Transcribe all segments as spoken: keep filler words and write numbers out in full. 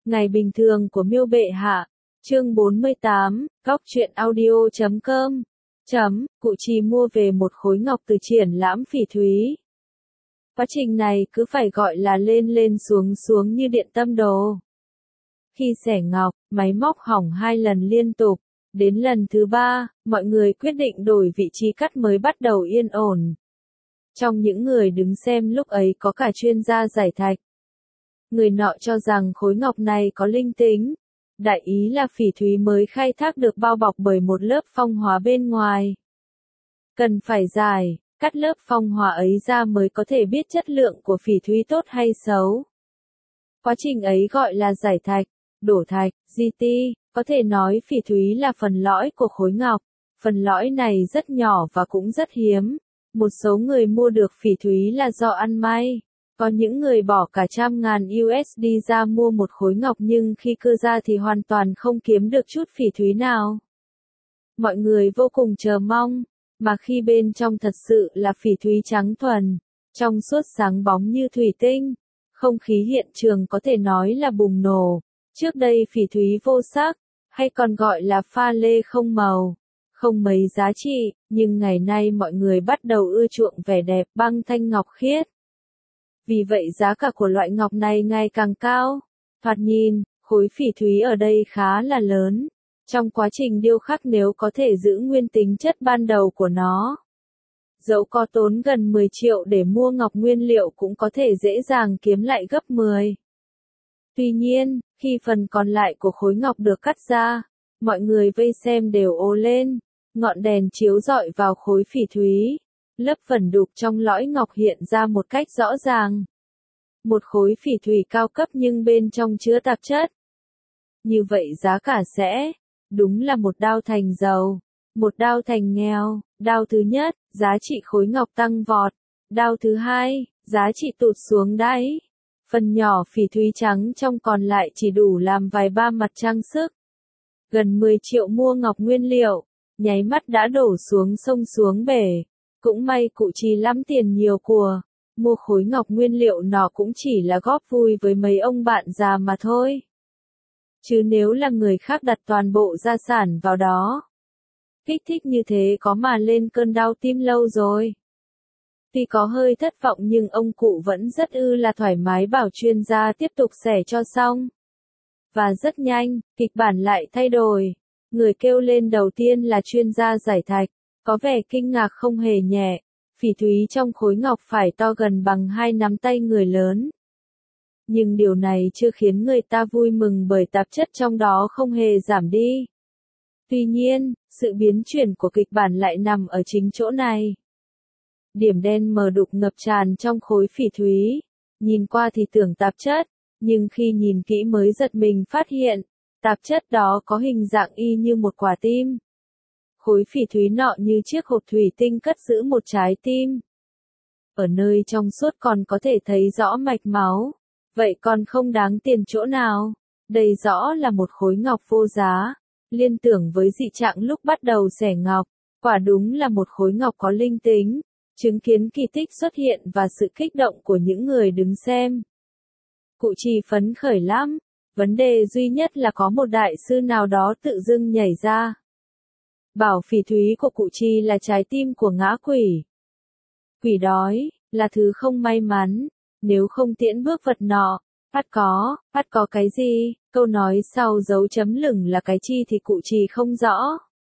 Ngày bình thường của Miêu Bệ Hạ, chương bốn mươi tám, góc truyện audio chấm com. Chấm, cụ Trì mua về một khối ngọc từ triển lãm phỉ thúy. Quá trình này cứ phải gọi là lên lên xuống xuống như điện tâm đồ. Khi xẻ ngọc, máy móc hỏng hai lần liên tục. Đến lần thứ ba, mọi người quyết định đổi vị trí cắt mới bắt đầu yên ổn. Trong những người đứng xem lúc ấy có cả chuyên gia giải thạch. Người nọ cho rằng khối ngọc này có linh tính. Đại ý là phỉ thúy mới khai thác được bao bọc bởi một lớp phong hóa bên ngoài. Cần phải giải, cắt lớp phong hóa ấy ra mới có thể biết chất lượng của phỉ thúy tốt hay xấu. Quá trình ấy gọi là giải thạch, đổ thạch, di ti. Có thể nói phỉ thúy là phần lõi của khối ngọc. Phần lõi này rất nhỏ và cũng rất hiếm. Một số người mua được phỉ thúy là do ăn may. Có những người bỏ cả trăm ngàn u ét đê ra mua một khối ngọc nhưng khi cưa ra thì hoàn toàn không kiếm được chút phỉ thúy nào. Mọi người vô cùng chờ mong, mà khi bên trong thật sự là phỉ thúy trắng thuần, trong suốt sáng bóng như thủy tinh. Không khí hiện trường có thể nói là bùng nổ. Trước đây phỉ thúy vô sắc, hay còn gọi là pha lê không màu, không mấy giá trị, nhưng ngày nay mọi người bắt đầu ưa chuộng vẻ đẹp băng thanh ngọc khiết. Vì vậy giá cả của loại ngọc này ngày càng cao. Thoạt nhìn, khối phỉ thúy ở đây khá là lớn. Trong quá trình điêu khắc nếu có thể giữ nguyên tính chất ban đầu của nó, dẫu có tốn gần mười triệu để mua ngọc nguyên liệu cũng có thể dễ dàng kiếm lại gấp mười. Tuy nhiên, khi phần còn lại của khối ngọc được cắt ra, mọi người vây xem đều ồ lên, ngọn đèn chiếu rọi vào khối phỉ thúy. Lớp vẩn đục trong lõi ngọc hiện ra một cách rõ ràng. Một khối phỉ thúy cao cấp nhưng bên trong chứa tạp chất. Như vậy giá cả sẽ, đúng là một đao thành giàu, một đao thành nghèo. Đao thứ nhất, giá trị khối ngọc tăng vọt. Đao thứ hai, giá trị tụt xuống đáy. Phần nhỏ phỉ thúy trắng trong còn lại chỉ đủ làm vài ba mặt trang sức. Gần mười triệu mua ngọc nguyên liệu, nháy mắt đã đổ xuống sông xuống bể. Cũng may cụ Trì lắm tiền nhiều của, mua khối ngọc nguyên liệu nọ cũng chỉ là góp vui với mấy ông bạn già mà thôi. Chứ nếu là người khác đặt toàn bộ gia sản vào đó, kích thích như thế có mà lên cơn đau tim lâu rồi. Tuy có hơi thất vọng nhưng ông cụ vẫn rất ư là thoải mái bảo chuyên gia tiếp tục xẻ cho xong. Và rất nhanh, kịch bản lại thay đổi. Người kêu lên đầu tiên là chuyên gia giải thạch. Có vẻ kinh ngạc không hề nhẹ, phỉ thúy trong khối ngọc phải to gần bằng hai nắm tay người lớn. Nhưng điều này chưa khiến người ta vui mừng bởi tạp chất trong đó không hề giảm đi. Tuy nhiên, sự biến chuyển của kịch bản lại nằm ở chính chỗ này. Điểm đen mờ đục ngập tràn trong khối phỉ thúy. Nhìn qua thì tưởng tạp chất, nhưng khi nhìn kỹ mới giật mình phát hiện, tạp chất đó có hình dạng y như một quả tim. Khối phỉ thúy nọ như chiếc hộp thủy tinh cất giữ một trái tim. Ở nơi trong suốt còn có thể thấy rõ mạch máu. Vậy còn không đáng tiền chỗ nào? Đây rõ là một khối ngọc vô giá. Liên tưởng với dị trạng lúc bắt đầu xẻ ngọc. Quả đúng là một khối ngọc có linh tính. Chứng kiến kỳ tích xuất hiện và sự kích động của những người đứng xem. Cụ Trì phấn khởi lắm. Vấn đề duy nhất là có một đại sư nào đó tự dưng nhảy ra. Bảo phỉ thúy của cụ Trì là trái tim của ngã quỷ. Quỷ đói, là thứ không may mắn, nếu không tiễn bước vật nọ, bắt có, bắt có cái gì, câu nói sau dấu chấm lửng là cái chi thì cụ Trì không rõ.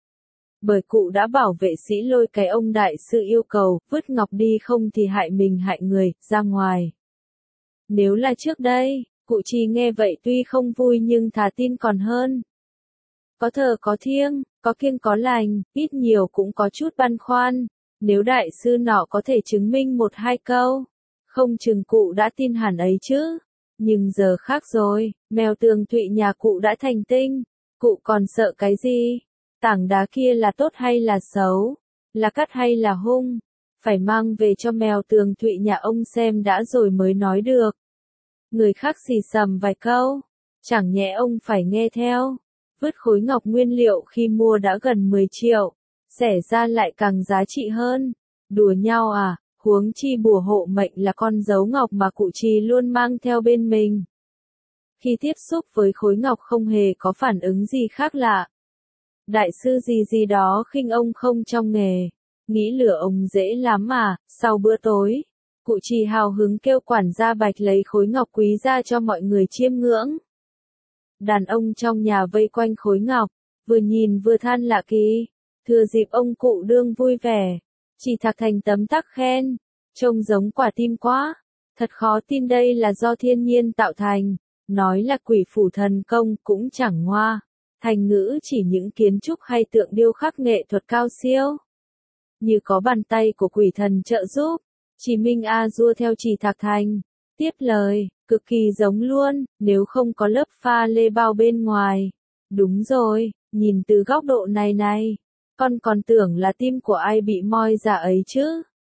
Bởi cụ đã bảo vệ sĩ lôi cái ông đại sư yêu cầu, vứt ngọc đi không thì hại mình hại người, ra ngoài. Nếu là trước đây, cụ Trì nghe vậy tuy không vui nhưng thà tin còn hơn. Có thờ có thiêng, có kiêng có lành, ít nhiều cũng có chút băn khoăn. Nếu đại sư nọ có thể chứng minh một hai câu, không chừng cụ đã tin hẳn ấy chứ. Nhưng giờ khác rồi, mèo tường thụy nhà cụ đã thành tinh, cụ còn sợ cái gì? Tảng đá kia là tốt hay là xấu? Là cắt hay là hung? Phải mang về cho mèo tường thụy nhà ông xem đã rồi mới nói được. Người khác xì xầm vài câu, chẳng nhẽ ông phải nghe theo. Vứt khối ngọc nguyên liệu khi mua đã gần mười triệu, xẻ ra lại càng giá trị hơn. Đùa nhau à, huống chi bùa hộ mệnh là con dấu ngọc mà cụ Trì luôn mang theo bên mình. khi tiếp xúc với khối ngọc không hề có phản ứng gì khác lạ. Đại sư gì gì đó khinh ông không trong nghề, nghĩ lừa ông dễ lắm mà. Sau bữa tối, cụ Trì hào hứng kêu quản gia Bạch lấy khối ngọc quý ra cho mọi người chiêm ngưỡng. Đàn ông trong nhà vây quanh khối ngọc, vừa nhìn vừa than lạ kỳ. Thừa dịp ông cụ đương vui vẻ, Trì Thạc thành tấm tắc khen, trông giống quả tim quá, thật khó tin đây là do thiên nhiên tạo thành, nói là quỷ phủ thần công cũng chẳng ngoa. Thành ngữ chỉ những kiến trúc hay tượng điêu khắc nghệ thuật cao siêu, như có bàn tay của quỷ thần trợ giúp. Chí Minh a dua theo Trì Thạc thành, tiếp lời, cực kỳ giống luôn, nếu không có lớp pha lê bao bên ngoài. Đúng rồi, nhìn từ góc độ này này, con còn tưởng là tim của ai bị moi ra ấy chứ.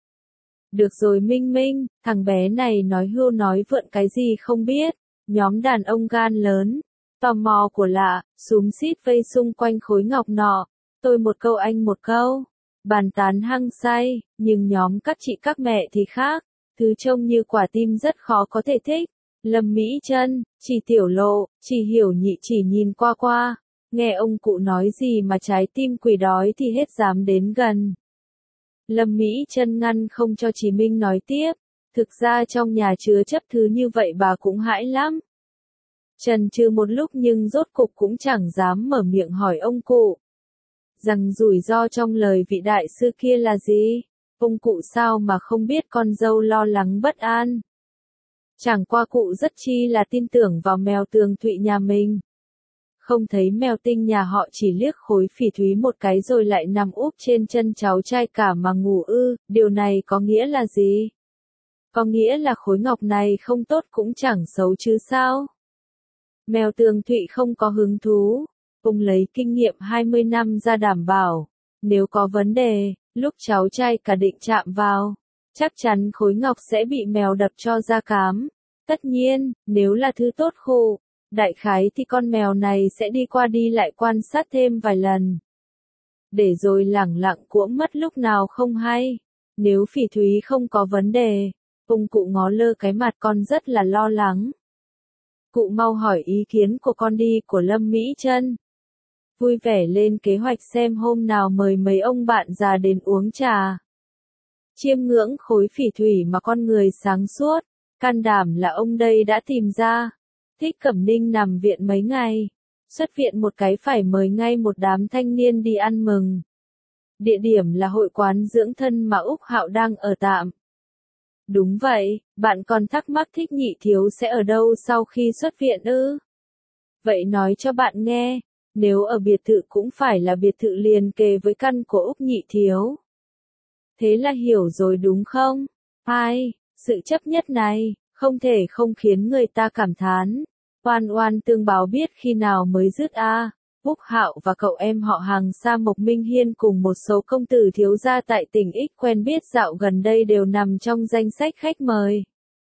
Được rồi Minh Minh, thằng bé này nói hưu nói vượn cái gì không biết. Nhóm đàn ông gan lớn, tò mò của lạ, xúm xít vây xung quanh khối ngọc nọ, tôi một câu anh một câu, bàn tán hăng say, nhưng nhóm các chị các mẹ thì khác, thứ trông như quả tim rất khó có thể thích. Lâm Mỹ Chân, Trì Tiểu Lộ, Trì Hiểu Nhị chỉ nhìn qua qua, nghe ông cụ nói gì mà trái tim quỷ đói thì hết dám đến gần. Lâm Mỹ Chân ngăn không cho Chí Minh nói tiếp, thực ra trong nhà chứa chấp thứ như vậy bà cũng hãi lắm. Chần chừ một lúc nhưng rốt cục cũng chẳng dám mở miệng hỏi ông cụ, rằng rủi ro trong lời vị đại sư kia là gì. Ông cụ sao mà không biết con dâu lo lắng bất an. Chẳng qua cụ rất chi là tin tưởng vào mèo Tường Thụy nhà mình. Không thấy mèo Tinh nhà họ chỉ liếc khối phỉ thúy một cái rồi lại nằm úp trên chân cháu trai cả mà ngủ ư, điều này có nghĩa là gì? Có nghĩa là khối ngọc này không tốt cũng chẳng xấu chứ sao? Mèo Tường Thụy không có hứng thú, ông lấy kinh nghiệm hai mươi năm ra đảm bảo, nếu có vấn đề, lúc cháu trai cả định chạm vào, chắc chắn khối ngọc sẽ bị mèo đập cho ra cám. Tất nhiên, nếu là thứ tốt khô, đại khái thì con mèo này sẽ đi qua đi lại quan sát thêm vài lần. Để rồi lẳng lặng cuỗng mất lúc nào không hay. Nếu phỉ thúy không có vấn đề, ông cụ ngó lơ cái mặt con rất là lo lắng. Cụ mau hỏi ý kiến của con đi của Lâm Mỹ Chân. Vui vẻ lên kế hoạch xem hôm nào mời mấy ông bạn già đến uống trà. Chiêm ngưỡng khối phỉ thủy mà con người sáng suốt, can đảm là ông đây đã tìm ra. Thích Cẩm Ninh nằm viện mấy ngày, xuất viện một cái phải mời ngay một đám thanh niên đi ăn mừng. Địa điểm là hội quán dưỡng thân mà Úc Hạo đang ở tạm. Đúng vậy, bạn còn thắc mắc Thích Nhị Thiếu sẽ ở đâu sau khi xuất viện ư? Vậy nói cho bạn nghe, nếu ở biệt thự cũng phải là biệt thự liền kề với căn của Úc Nhị Thiếu. Thế là hiểu rồi đúng không? Ai, sự chấp nhất này, không thể không khiến người ta cảm thán. Oan oan tương báo biết khi nào mới dứt a. À. Úc Hạo và cậu em họ hàng Sa Mộc Minh Hiên cùng một số công tử thiếu gia tại tỉnh X quen biết dạo gần đây đều nằm trong danh sách khách mời.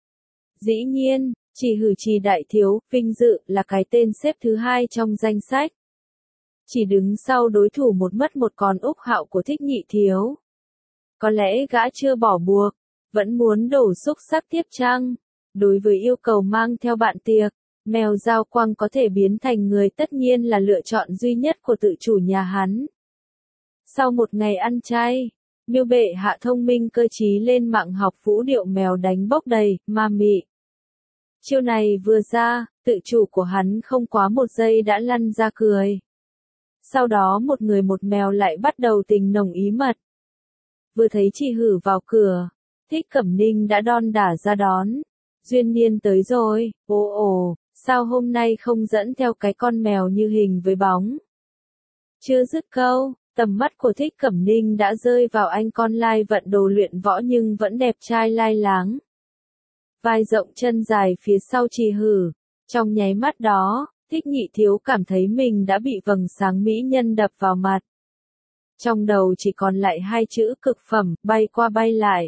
Dĩ nhiên, chỉ hử Trì đại thiếu, vinh dự là cái tên xếp thứ hai trong danh sách. Chỉ đứng sau đối thủ một mất một còn Úc Hạo của Thích Nhị Thiếu. Có lẽ gã chưa bỏ buộc, vẫn muốn đổ xúc sắc tiếp chăng? Đối với yêu cầu mang theo bạn tiệc, mèo Giao Quang có thể biến thành người tất nhiên là lựa chọn duy nhất của tự chủ nhà hắn. Sau một ngày ăn chay, Miêu bệ hạ thông minh cơ trí lên mạng học vũ điệu mèo đánh bốc đầy, ma mị. Chiêu này vừa ra, tự chủ của hắn không quá một giây đã lăn ra cười. Sau đó một người một mèo lại bắt đầu tình nồng ý mật. Vừa thấy chị Hử vào cửa, Thích Cẩm Ninh đã đon đả ra đón. Duyên Niên tới rồi, ồ ồ, sao hôm nay không dẫn theo cái con mèo như hình với bóng. Chưa dứt câu, tầm mắt của Thích Cẩm Ninh đã rơi vào anh con lai vận đồ luyện võ nhưng vẫn đẹp trai lai láng. Vai rộng chân dài phía sau chị Hử, trong nháy mắt đó, Thích Nhị Thiếu cảm thấy mình đã bị vầng sáng mỹ nhân đập vào mặt. Trong đầu chỉ còn lại hai chữ cực phẩm, bay qua bay lại.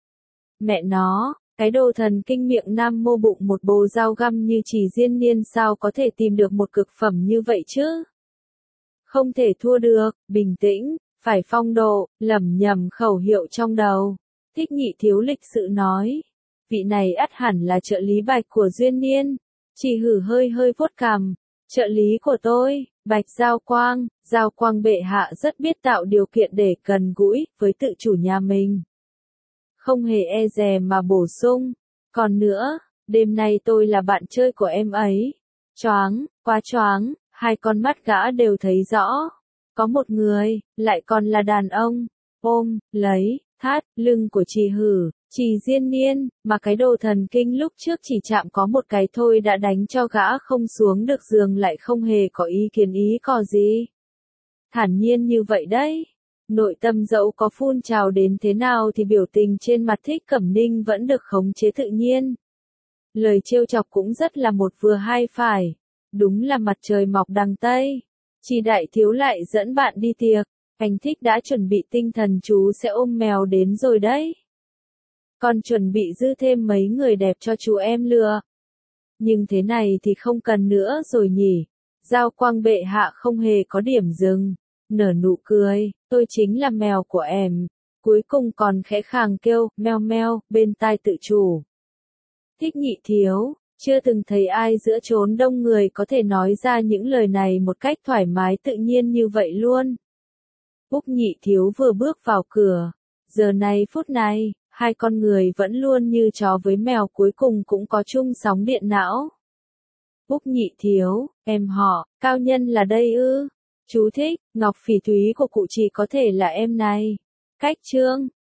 Mẹ nó, cái đồ thần kinh miệng nam mô bụng một bồ dao găm như Chỉ Diên Niên sao có thể tìm được một cực phẩm như vậy chứ? Không thể thua được, bình tĩnh, phải phong độ, lẩm nhẩm khẩu hiệu trong đầu. Thích Nhị Thiếu lịch sự nói, vị này ắt hẳn là trợ lý Bạch của Duyên Niên. Chị Hử hơi hơi vuốt cằm. Trợ lý của tôi, Bạch Giao Quang, Giao Quang bệ hạ rất biết tạo điều kiện để gần gũi với tự chủ nhà mình. Không hề e dè mà bổ sung. Còn nữa, đêm nay tôi là bạn chơi của em ấy. Choáng, quá choáng, hai con mắt gã đều thấy rõ. Có một người, lại còn là đàn ông, ôm, lấy, thắt, lưng của chị Hử, chị Diên Niên, mà cái đồ thần kinh lúc trước chỉ chạm có một cái thôi đã đánh cho gã không xuống được giường lại không hề có ý kiến ý cò gì. Thản nhiên như vậy đấy. Nội tâm dẫu có phun trào đến thế nào thì biểu tình trên mặt Thích Cẩm Ninh vẫn được khống chế tự nhiên. Lời trêu chọc cũng rất là một vừa hai phải. Đúng là mặt trời mọc đằng Tây. Chị đại thiếu lại dẫn bạn đi tiệc. Anh Thích đã chuẩn bị tinh thần chú sẽ ôm mèo đến rồi đấy. Còn chuẩn bị dư thêm mấy người đẹp cho chú em lừa. Nhưng thế này thì không cần nữa rồi nhỉ. Giao Quang bệ hạ không hề có điểm dừng. Nở nụ cười, tôi chính là mèo của em. Cuối cùng còn khẽ khàng kêu, meo meo, bên tai tự chủ. Thích Nhị thiếu, chưa từng thấy ai giữa chốn đông người có thể nói ra những lời này một cách thoải mái tự nhiên như vậy luôn. Úc Nhị thiếu vừa bước vào cửa. Giờ này phút này, hai con người vẫn luôn như chó với mèo cuối cùng cũng có chung sóng điện não. Úc Nhị thiếu, em họ, cao nhân là đây ư? Chú thích, Ngọc Phỉ Thúy của cụ chỉ có thể là em này. Cách chương